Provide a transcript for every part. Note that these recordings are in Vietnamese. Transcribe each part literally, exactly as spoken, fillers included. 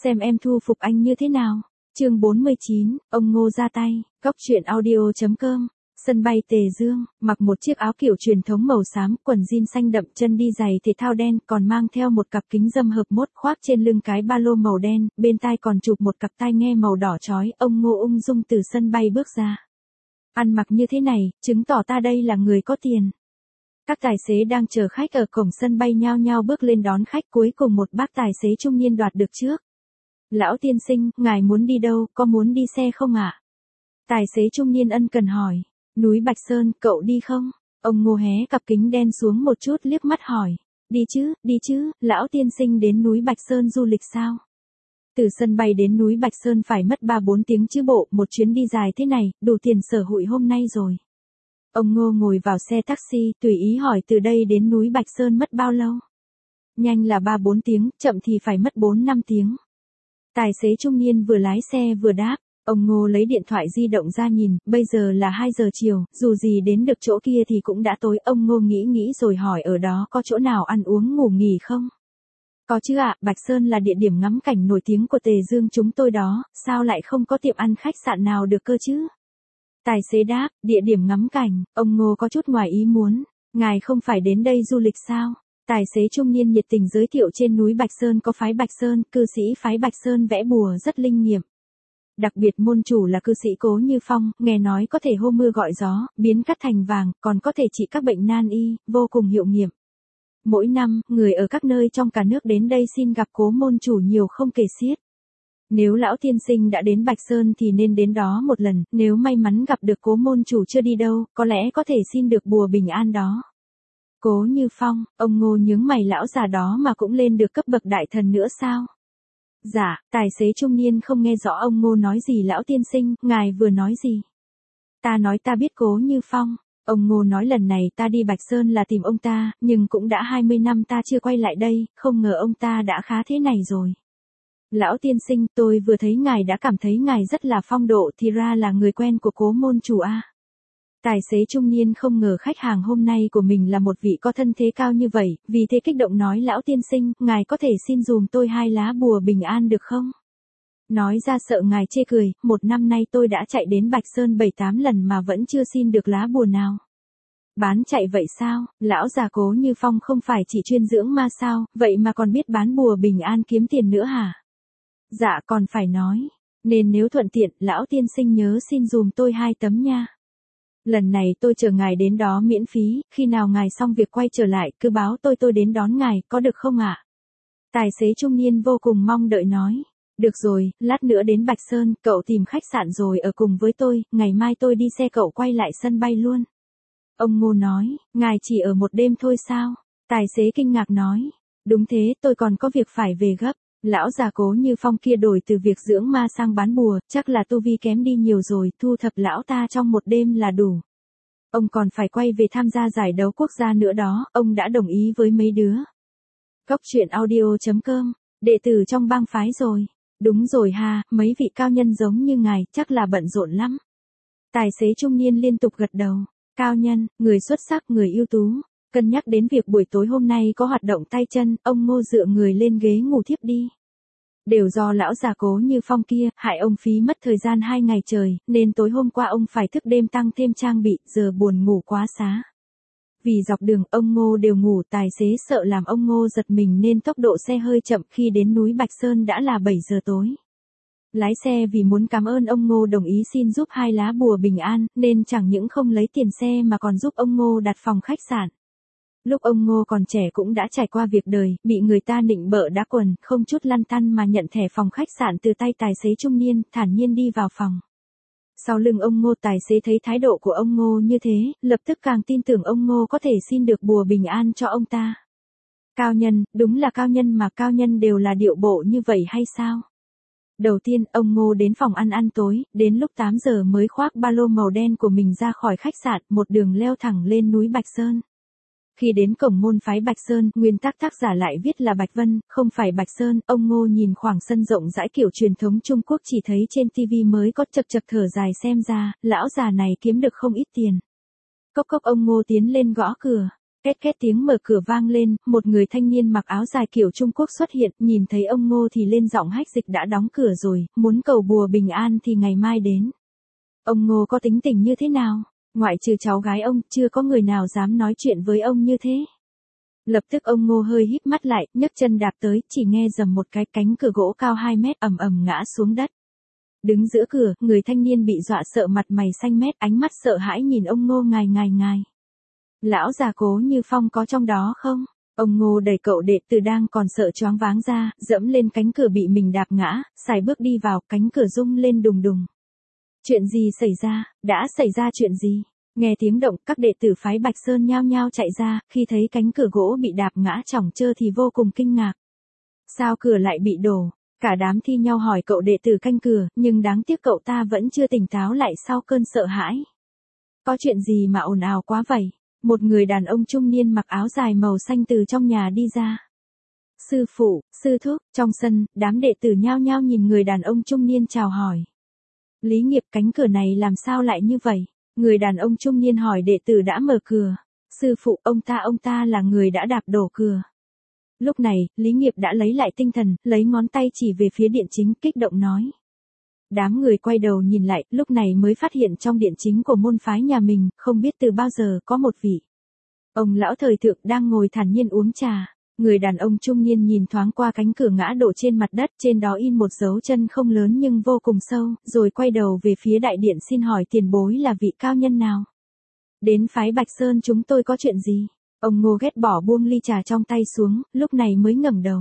xem em thu phục anh như thế nào. Chương bốn mươi chín, ông Ngô ra tay, góc truyện audio.com. Sân bay Tề Dương, mặc một chiếc áo kiểu truyền thống màu xám, quần jean xanh đậm, chân đi giày thể thao đen, còn mang theo một cặp kính râm hợp mốt, khoác trên lưng cái ba lô màu đen, bên tai còn chụp một cặp tai nghe màu đỏ chói. Ông Ngô ung dung từ sân bay bước ra. Ăn mặc như thế này, chứng tỏ ta đây là người có tiền. Các tài xế đang chờ khách ở cổng sân bay nhao nhao bước lên đón khách, cuối cùng một bác tài xế trung niên đoạt được trước. Lão tiên sinh, ngài muốn đi đâu, có muốn đi xe không ạ? Tài xế trung niên ân cần hỏi. Núi Bạch Sơn, cậu đi không? Ông Ngô hé cặp kính đen xuống một chút liếc mắt hỏi. Đi chứ, đi chứ, lão tiên sinh đến núi Bạch Sơn du lịch sao? Từ sân bay đến núi Bạch Sơn phải mất ba bốn tiếng chứ bộ, một chuyến đi dài thế này, đủ tiền sở hụi hôm nay rồi. Ông Ngô ngồi vào xe taxi, tùy ý hỏi từ đây đến núi Bạch Sơn mất bao lâu? Nhanh là ba bốn tiếng, chậm thì phải mất bốn năm tiếng. Tài xế trung niên vừa lái xe vừa đáp. Ông Ngô lấy điện thoại di động ra nhìn, bây giờ là hai giờ chiều, dù gì đến được chỗ kia thì cũng đã tối. Ông Ngô nghĩ nghĩ rồi hỏi ở đó có chỗ nào ăn uống ngủ nghỉ không? Có chứ ạ, Bạch Sơn là địa điểm ngắm cảnh nổi tiếng của Tề Dương chúng tôi đó, sao lại không có tiệm ăn khách sạn nào được cơ chứ? Tài xế đáp, địa điểm ngắm cảnh. Ông Ngô có chút ngoài ý muốn, ngài không phải đến đây du lịch sao? Tài xế trung niên nhiệt tình giới thiệu trên núi Bạch Sơn có phái Bạch Sơn, cư sĩ phái Bạch Sơn vẽ bùa rất linh nghiệm. Đặc biệt môn chủ là cư sĩ Cố Như Phong, nghe nói có thể hô mưa gọi gió, biến cát thành vàng, còn có thể trị các bệnh nan y, vô cùng hiệu nghiệm. Mỗi năm, người ở các nơi trong cả nước đến đây xin gặp Cố môn chủ nhiều không kể xiết. Nếu lão tiên sinh đã đến Bạch Sơn thì nên đến đó một lần, nếu may mắn gặp được Cố môn chủ chưa đi đâu, có lẽ có thể xin được bùa bình an đó. Cố Như Phong, ông Ngô nhướng mày, lão già đó mà cũng lên được cấp bậc đại thần nữa sao? Dạ, tài xế trung niên không nghe rõ ông Ngô nói gì. Lão tiên sinh, ngài vừa nói gì? Ta nói ta biết Cố Như Phong. Ông Ngô nói lần này ta đi Bạch Sơn là tìm ông ta, nhưng cũng đã hai mươi năm ta chưa quay lại đây, không ngờ ông ta đã khá thế này rồi. Lão tiên sinh, tôi vừa thấy ngài đã cảm thấy ngài rất là phong độ, thì ra là người quen của Cố môn chủ a. Tài xế trung niên không ngờ khách hàng hôm nay của mình là một vị có thân thế cao như vậy, vì thế kích động nói lão tiên sinh, ngài có thể xin dùm tôi hai lá bùa bình an được không? Nói ra sợ ngài chê cười, một năm nay tôi đã chạy đến Bạch Sơn bảy tám lần mà vẫn chưa xin được lá bùa nào. Bán chạy vậy sao? Lão già Cố Như Phong không phải chỉ chuyên dưỡng ma sao, vậy mà còn biết bán bùa bình an kiếm tiền nữa hả? Dạ còn phải nói, nên nếu thuận tiện, lão tiên sinh nhớ xin dùm tôi hai tấm nha. Lần này tôi chờ ngài đến đó miễn phí, khi nào ngài xong việc quay trở lại, cứ báo tôi tôi đến đón ngài, có được không ạ? Tài xế trung niên vô cùng mong đợi nói. Được rồi, lát nữa đến Bạch Sơn, cậu tìm khách sạn rồi ở cùng với tôi, ngày mai tôi đi xe cậu quay lại sân bay luôn. Ông Ngô nói, ngài chỉ ở một đêm thôi sao? Tài xế kinh ngạc nói. Đúng thế, tôi còn có việc phải về gấp. Lão già Cố Như Phong kia đổi từ việc dưỡng ma sang bán bùa, chắc là tu vi kém đi nhiều rồi, thu thập lão ta trong một đêm là đủ. Ông còn phải quay về tham gia giải đấu quốc gia nữa đó, ông đã đồng ý với mấy đứa. Góc truyện audio.com, đệ tử trong bang phái rồi. Đúng rồi ha, mấy vị cao nhân giống như ngài, chắc là bận rộn lắm. Tài xế trung niên liên tục gật đầu. Cao nhân, người xuất sắc, người ưu tú. Cân nhắc đến việc buổi tối hôm nay có hoạt động tay chân, ông Ngô dựa người lên ghế ngủ thiếp đi. Đều do lão già Cố Như Phong kia, hại ông phí mất thời gian hai ngày trời, nên tối hôm qua ông phải thức đêm tăng thêm trang bị, giờ buồn ngủ quá xá. Vì dọc đường ông Ngô đều ngủ, tài xế sợ làm ông Ngô giật mình nên tốc độ xe hơi chậm, khi đến núi Bạch Sơn đã là bảy giờ tối. Lái xe vì muốn cảm ơn ông Ngô đồng ý xin giúp hai lá bùa bình an, nên chẳng những không lấy tiền xe mà còn giúp ông Ngô đặt phòng khách sạn. Lúc ông Ngô còn trẻ cũng đã trải qua việc đời, bị người ta nịnh bợ đá quần, không chút lăn tăn mà nhận thẻ phòng khách sạn từ tay tài xế trung niên, thản nhiên đi vào phòng. Sau lưng ông Ngô, tài xế thấy thái độ của ông Ngô như thế, lập tức càng tin tưởng ông Ngô có thể xin được bùa bình an cho ông ta. Cao nhân, đúng là cao nhân mà, cao nhân đều là điệu bộ như vậy hay sao? Đầu tiên, ông Ngô đến phòng ăn ăn tối, đến lúc tám giờ mới khoác ba lô màu đen của mình ra khỏi khách sạn, một đường leo thẳng lên núi Bạch Sơn. Khi đến cổng môn phái Bạch Sơn, nguyên tắc tác giả lại viết là Bạch Vân, không phải Bạch Sơn. Ông Ngô nhìn khoảng sân rộng rãi kiểu truyền thống Trung Quốc chỉ thấy trên tivi mới có, chật chật thở dài, xem ra, lão già này kiếm được không ít tiền. Cốc cốc, ông Ngô tiến lên gõ cửa. Két két tiếng mở cửa vang lên, một người thanh niên mặc áo dài kiểu Trung Quốc xuất hiện, nhìn thấy ông Ngô thì lên giọng hách dịch đã đóng cửa rồi, muốn cầu bùa bình an thì ngày mai đến. Ông Ngô có tính tình như thế nào? Ngoại trừ cháu gái ông, chưa có người nào dám nói chuyện với ông như thế. Lập tức ông Ngô hơi híp mắt lại, nhấc chân đạp tới, chỉ nghe rầm một cái, cánh cửa gỗ cao hai mét ầm ầm ngã xuống đất. Đứng giữa cửa, người thanh niên bị dọa sợ mặt mày xanh mét, ánh mắt sợ hãi nhìn ông Ngô ngài ngài ngài. Lão già Cố Như Phong có trong đó không? Ông Ngô đẩy cậu đệ tử đang còn sợ choáng váng ra, dẫm lên cánh cửa bị mình đạp ngã, sải bước đi vào, cánh cửa rung lên đùng đùng. Chuyện gì xảy ra, đã xảy ra chuyện gì? Nghe tiếng động, các đệ tử phái Bạch Sơn nhao nhao chạy ra, khi thấy cánh cửa gỗ bị đạp ngã chỏng trơ thì vô cùng kinh ngạc. Sao cửa lại bị đổ? Cả đám thi nhau hỏi cậu đệ tử canh cửa, nhưng đáng tiếc cậu ta vẫn chưa tỉnh táo lại sau cơn sợ hãi. Có chuyện gì mà ồn ào quá vậy? Một người đàn ông trung niên mặc áo dài màu xanh từ trong nhà đi ra. Sư phụ, sư thúc, trong sân, đám đệ tử nhao nhao nhìn người đàn ông trung niên chào hỏi. Lý Nghiệp, cánh cửa này làm sao lại như vậy? Người đàn ông trung niên hỏi đệ tử đã mở cửa. Sư phụ, ông ta ông ta là người đã đạp đổ cửa. Lúc này, Lý Nghiệp đã lấy lại tinh thần, lấy ngón tay chỉ về phía điện chính, kích động nói. Đám người quay đầu nhìn lại, lúc này mới phát hiện trong điện chính của môn phái nhà mình, không biết từ bao giờ có một vị ông lão thời thượng đang ngồi thản nhiên uống trà. Người đàn ông trung niên nhìn thoáng qua cánh cửa ngã đổ trên mặt đất, trên đó in một dấu chân không lớn nhưng vô cùng sâu, rồi quay đầu về phía đại điện xin hỏi tiền bối là vị cao nhân nào. Đến phái Bạch Sơn chúng tôi có chuyện gì? Ông Ngô ghét bỏ buông ly trà trong tay xuống, lúc này mới ngẩng đầu.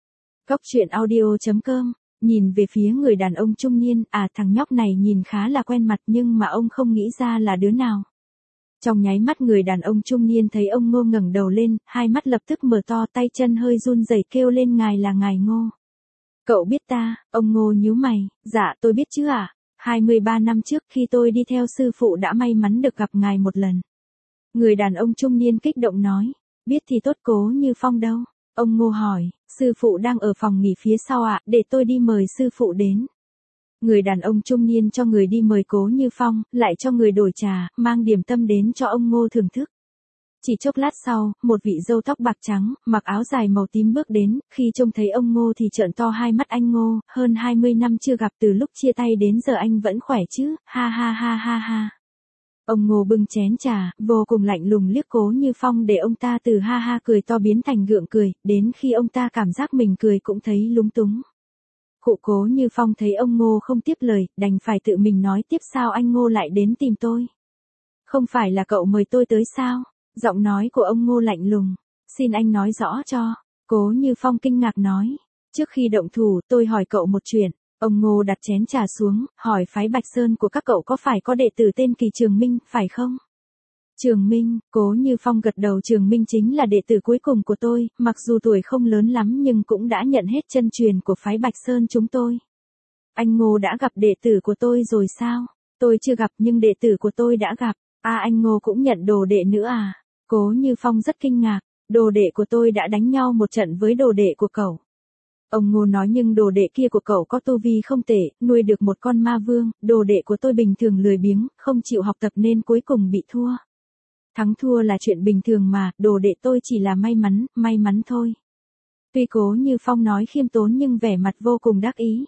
Cốc truyện audio chấm com, nhìn về phía người đàn ông trung niên, à thằng nhóc này nhìn khá là quen mặt nhưng mà ông không nghĩ ra là đứa nào. Trong nháy mắt người đàn ông trung niên thấy ông Ngô ngẩng đầu lên, hai mắt lập tức mở to, tay chân hơi run rẩy kêu lên ngài là ngài Ngô. Cậu biết ta? Ông Ngô nhíu mày, dạ tôi biết chứ ạ. À? hai mươi ba năm trước khi tôi đi theo sư phụ đã may mắn được gặp ngài một lần. Người đàn ông trung niên kích động nói, biết thì tốt. Cố Như Phong đâu? Ông Ngô hỏi, sư phụ đang ở phòng nghỉ phía sau ạ, à, để tôi đi mời sư phụ đến. Người đàn ông trung niên cho người đi mời Cố Như Phong, lại cho người đổi trà, mang điểm tâm đến cho ông Ngô thưởng thức. Chỉ chốc lát sau, một vị râu tóc bạc trắng, mặc áo dài màu tím bước đến, khi trông thấy ông Ngô thì trợn to hai mắt. Anh Ngô, hơn hai mươi năm chưa gặp, từ lúc chia tay đến giờ anh vẫn khỏe chứ, ha ha ha ha ha. Ông Ngô bưng chén trà, vô cùng lạnh lùng liếc Cố Như Phong để ông ta từ ha ha cười to biến thành gượng cười, đến khi ông ta cảm giác mình cười cũng thấy lúng túng. Cụ Cố Như Phong thấy ông Ngô không tiếp lời, đành phải tự mình nói tiếp. Sao anh Ngô lại đến tìm tôi? Không phải là cậu mời tôi tới sao? Giọng nói của ông Ngô lạnh lùng. Xin anh nói rõ cho. Cố Như Phong kinh ngạc nói. Trước khi động thủ, tôi hỏi cậu một chuyện. Ông Ngô đặt chén trà xuống, hỏi phái Bạch Sơn của các cậu có phải có đệ tử tên Kỳ Trường Minh, phải không? Trường Minh, Cố Như Phong gật đầu. Trường Minh chính là đệ tử cuối cùng của tôi, mặc dù tuổi không lớn lắm nhưng cũng đã nhận hết chân truyền của phái Bạch Sơn chúng tôi. Anh Ngô đã gặp đệ tử của tôi rồi sao? Tôi chưa gặp nhưng đệ tử của tôi đã gặp. À anh Ngô cũng nhận đồ đệ nữa à? Cố Như Phong rất kinh ngạc. Đồ đệ của tôi đã đánh nhau một trận với đồ đệ của cậu. Ông Ngô nói nhưng đồ đệ kia của cậu có tu vi không tệ, nuôi được một con ma vương, đồ đệ của tôi bình thường lười biếng, không chịu học tập nên cuối cùng bị thua. Thắng thua là chuyện bình thường mà, đồ đệ tôi chỉ là may mắn, may mắn thôi. Tuy Cố Như Phong nói khiêm tốn nhưng vẻ mặt vô cùng đắc ý.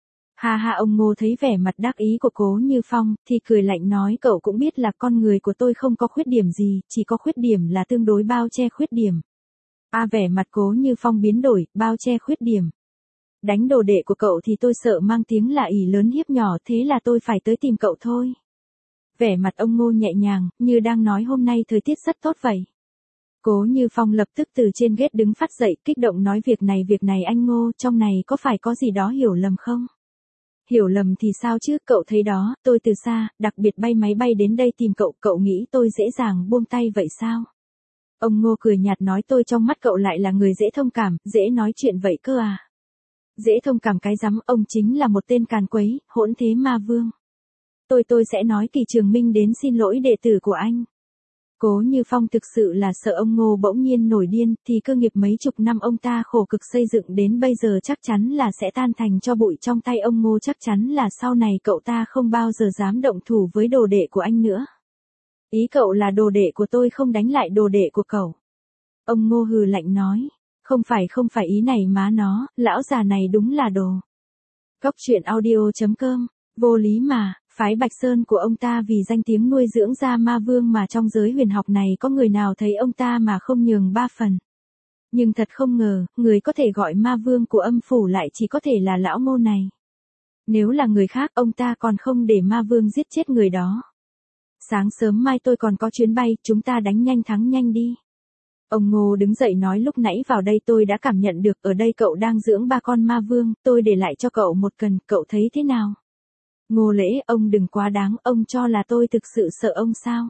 Ha ha, ông Ngô thấy vẻ mặt đắc ý của Cố Như Phong, thì cười lạnh nói cậu cũng biết là con người của tôi không có khuyết điểm gì, chỉ có khuyết điểm là tương đối bao che khuyết điểm. À vẻ mặt Cố Như Phong biến đổi, bao che khuyết điểm. Đánh đồ đệ của cậu thì tôi sợ mang tiếng là ỷ lớn hiếp nhỏ, thế là tôi phải tới tìm cậu thôi. Vẻ mặt ông Ngô nhẹ nhàng, như đang nói hôm nay thời tiết rất tốt vậy. Cố Như Phong lập tức từ trên ghế đứng phát dậy, kích động nói việc này việc này anh Ngô, trong này có phải có gì đó hiểu lầm không? Hiểu lầm thì sao chứ, cậu thấy đó, tôi từ xa, đặc biệt bay máy bay đến đây tìm cậu, cậu nghĩ tôi dễ dàng buông tay vậy sao? Ông Ngô cười nhạt nói tôi trong mắt cậu lại là người dễ thông cảm, dễ nói chuyện vậy cơ à? Dễ thông cảm cái rắm, ông chính là một tên càn quấy, hỗn thế ma vương. Tôi tôi sẽ nói Kỳ Trường Minh đến xin lỗi đệ tử của anh. Cố Như Phong thực sự là sợ ông Ngô bỗng nhiên nổi điên, thì cơ nghiệp mấy chục năm ông ta khổ cực xây dựng đến bây giờ chắc chắn là sẽ tan thành cho bụi trong tay ông Ngô, chắc chắn là sau này cậu ta không bao giờ dám động thủ với đồ đệ của anh nữa. Ý cậu là đồ đệ của tôi không đánh lại đồ đệ của cậu. Ông Ngô hừ lạnh nói. Không phải không phải ý này má nó, lão già này đúng là đồ. Cóc truyện audio chấm com, vô lý mà, phái Bạch Sơn của ông ta vì danh tiếng nuôi dưỡng ra ma vương mà trong giới huyền học này có người nào thấy ông ta mà không nhường ba phần. Nhưng thật không ngờ, người có thể gọi ma vương của âm phủ lại chỉ có thể là lão Ngô này. Nếu là người khác ông ta còn không để ma vương giết chết người đó. Sáng sớm mai tôi còn có chuyến bay, chúng ta đánh nhanh thắng nhanh đi. Ông Ngô đứng dậy nói lúc nãy vào đây tôi đã cảm nhận được ở đây cậu đang dưỡng ba con ma vương, tôi để lại cho cậu một cần, cậu thấy thế nào? Ngô Lễ, ông đừng quá đáng, ông cho là tôi thực sự sợ ông sao?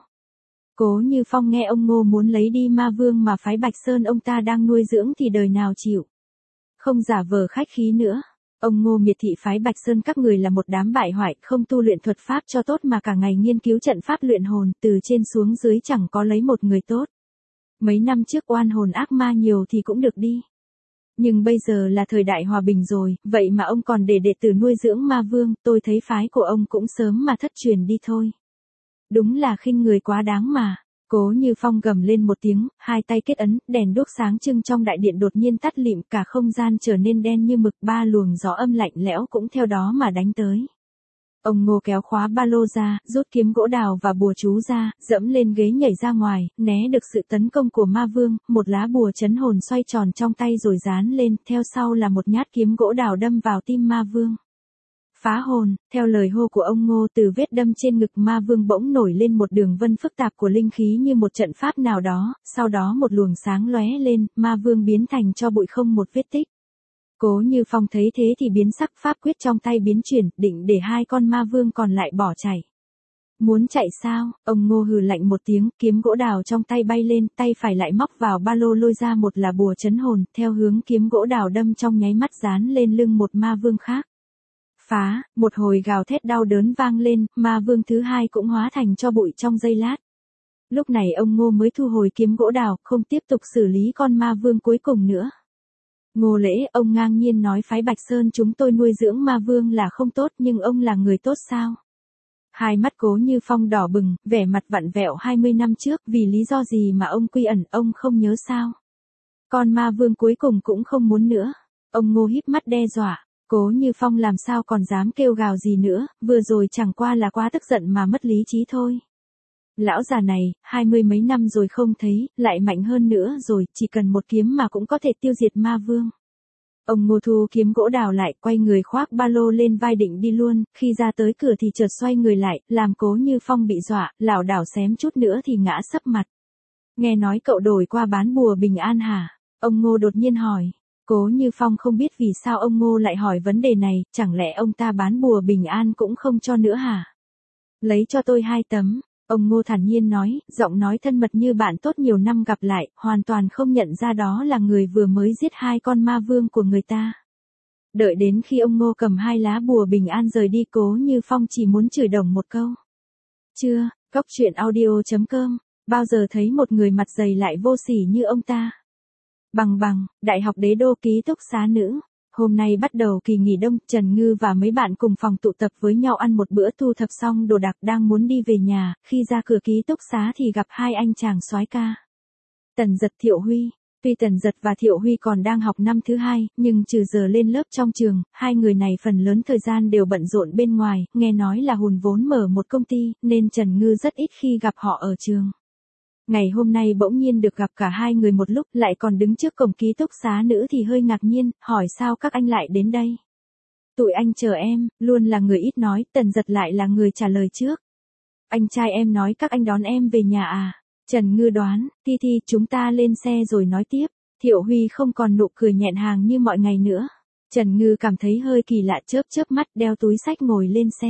Cố Như Phong nghe ông Ngô muốn lấy đi ma vương mà phái Bạch Sơn ông ta đang nuôi dưỡng thì đời nào chịu. Không giả vờ khách khí nữa. Ông Ngô miệt thị phái Bạch Sơn các người là một đám bại hoại, không tu luyện thuật pháp cho tốt mà cả ngày nghiên cứu trận pháp luyện hồn, từ trên xuống dưới chẳng có lấy một người tốt. Mấy năm trước oan hồn ác ma nhiều thì cũng được đi. Nhưng bây giờ là thời đại hòa bình rồi, vậy mà ông còn để đệ tử nuôi dưỡng ma vương, tôi thấy phái của ông cũng sớm mà thất truyền đi thôi. Đúng là khinh người quá đáng mà. Cố Như Phong gầm lên một tiếng, hai tay kết ấn, đèn đuốc sáng trưng trong đại điện đột nhiên tắt lịm, cả không gian trở nên đen như mực, ba luồng gió âm lạnh lẽo cũng theo đó mà đánh tới. Ông Ngô kéo khóa ba lô ra, rút kiếm gỗ đào và bùa chú ra, dẫm lên ghế nhảy ra ngoài, né được sự tấn công của ma vương, một lá bùa chấn hồn xoay tròn trong tay rồi dán lên, theo sau là một nhát kiếm gỗ đào đâm vào tim ma vương. Phá hồn, theo lời hô của ông Ngô, từ vết đâm trên ngực ma vương bỗng nổi lên một đường vân phức tạp của linh khí như một trận pháp nào đó, sau đó một luồng sáng lóe lên, ma vương biến thành tro bụi không một vết tích. Cố Như Phong thấy thế thì biến sắc, pháp quyết trong tay biến chuyển, định để hai con ma vương còn lại bỏ chạy. Muốn chạy sao? Ông Ngô hừ lạnh một tiếng, kiếm gỗ đào trong tay bay lên, tay phải lại móc vào ba lô lôi ra một là bùa chấn hồn, theo hướng kiếm gỗ đào đâm trong nháy mắt dán lên lưng một ma vương khác. Phá, một hồi gào thét đau đớn vang lên, ma vương thứ hai cũng hóa thành tro bụi trong giây lát. Lúc này ông Ngô mới thu hồi kiếm gỗ đào, không tiếp tục xử lý con ma vương cuối cùng nữa. Ngô Lễ, ông ngang nhiên nói phái Bạch Sơn chúng tôi nuôi dưỡng ma vương là không tốt, nhưng ông là người tốt sao? Hai mắt Cố Như Phong đỏ bừng, vẻ mặt vặn vẹo hai mươi năm trước, vì lý do gì mà ông quy ẩn, ông không nhớ sao? Con ma vương cuối cùng cũng không muốn nữa. Ông Ngô híp mắt đe dọa. Cố Như Phong làm sao còn dám kêu gào gì nữa, vừa rồi chẳng qua là quá tức giận mà mất lý trí thôi. Lão già này, hai mươi mấy năm rồi không thấy, lại mạnh hơn nữa rồi, chỉ cần một kiếm mà cũng có thể tiêu diệt ma vương. Ông Ngô thu kiếm gỗ đào lại, quay người khoác ba lô lên vai định đi luôn, khi ra tới cửa thì chợt xoay người lại, làm Cố Như Phong bị dọa, lảo đảo xém chút nữa thì ngã sấp mặt. Nghe nói cậu đổi qua bán bùa bình an hả? Ông Ngô đột nhiên hỏi. Cố Như Phong không biết vì sao ông Ngô lại hỏi vấn đề này, chẳng lẽ ông ta bán bùa bình an cũng không cho nữa hả? Lấy cho tôi hai tấm, ông Ngô thản nhiên nói, giọng nói thân mật như bạn tốt nhiều năm gặp lại, hoàn toàn không nhận ra đó là người vừa mới giết hai con ma vương của người ta. Đợi đến khi ông Ngô cầm hai lá bùa bình an rời đi, Cố Như Phong chỉ muốn chửi đồng một câu. Chưa, cóc truyện audio chấm com, bao giờ thấy một người mặt dày lại vô sỉ như ông ta. Bằng bằng, Đại học Đế Đô ký túc xá nữ. Hôm nay bắt đầu kỳ nghỉ đông, Trần Ngư và mấy bạn cùng phòng tụ tập với nhau ăn một bữa, thu thập xong đồ đạc đang muốn đi về nhà, khi ra cửa ký túc xá thì gặp hai anh chàng soái ca. Tần Dật Thiệu Huy. Tuy Tần Dật và Thiệu Huy còn đang học năm thứ hai, nhưng trừ giờ lên lớp trong trường, hai người này phần lớn thời gian đều bận rộn bên ngoài, nghe nói là hùn vốn mở một công ty, nên Trần Ngư rất ít khi gặp họ ở trường. Ngày hôm nay bỗng nhiên được gặp cả hai người một lúc, lại còn đứng trước cổng ký túc xá nữ thì hơi ngạc nhiên, hỏi sao các anh lại đến đây. Tụi anh chờ em, luôn là người ít nói, Tần Dật lại là người trả lời trước. Anh trai em nói các anh đón em về nhà à? Trần Ngư đoán, Thi Thi chúng ta lên xe rồi nói tiếp. Thiệu Huy không còn nụ cười nhẹn hàng như mọi ngày nữa. Trần Ngư cảm thấy hơi kỳ lạ, chớp chớp mắt đeo túi xách ngồi lên xe.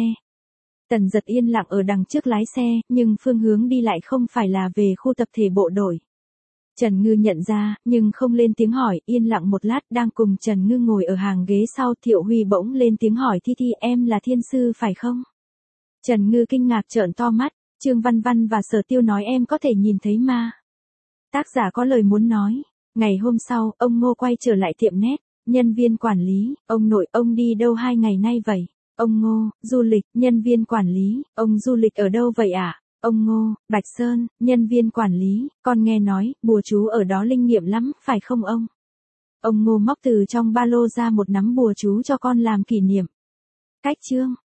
Tần Dật yên lặng ở đằng trước lái xe, nhưng phương hướng đi lại không phải là về khu tập thể bộ đội. Trần Ngư nhận ra, nhưng không lên tiếng hỏi, yên lặng một lát, đang cùng Trần Ngư ngồi ở hàng ghế sau, Thiệu Huy bỗng lên tiếng hỏi Thi Thi, em là thiên sư phải không? Trần Ngư kinh ngạc trợn to mắt, Trương Văn Văn và Sở Tiêu nói em có thể nhìn thấy ma. Tác giả có lời muốn nói. Ngày hôm sau, ông Ngô quay trở lại tiệm nét, nhân viên quản lý, ông nội, ông đi đâu hai ngày nay vậy? Ông Ngô, du lịch, nhân viên quản lý, ông du lịch ở đâu vậy ạ? À? Ông Ngô, Bạch Sơn, nhân viên quản lý, con nghe nói, bùa chú ở đó linh nghiệm lắm, phải không ông? Ông Ngô móc từ trong ba lô ra một nắm bùa chú cho con làm kỷ niệm. Cách chương